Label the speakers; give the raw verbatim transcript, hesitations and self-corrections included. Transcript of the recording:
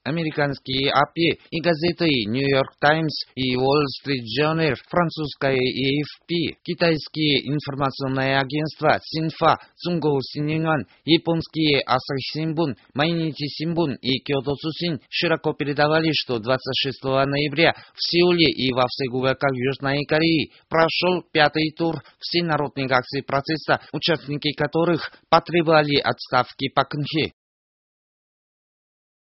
Speaker 1: Американские эй пи и газеты Нью-Йорк Таймс и Уолл-стрит Journal, французская эй эф пи, китайские информационные агентства Синфа, Цунго Синьюан, японские Асахи Синбун, Майничи Синбун и Кёто Цусин широко передавали, что двадцать шестого ноября в Сеуле и во всех уголках Южной Кореи прошел пятый тур всенародных акций протеста, участники которых потребовали отставки Пак Кын Хе.